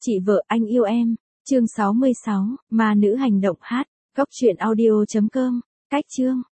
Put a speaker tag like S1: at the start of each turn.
S1: Chị vợ anh yêu em, chương 66, ma nữ hành động hát, góc truyện audio.com, cách chương.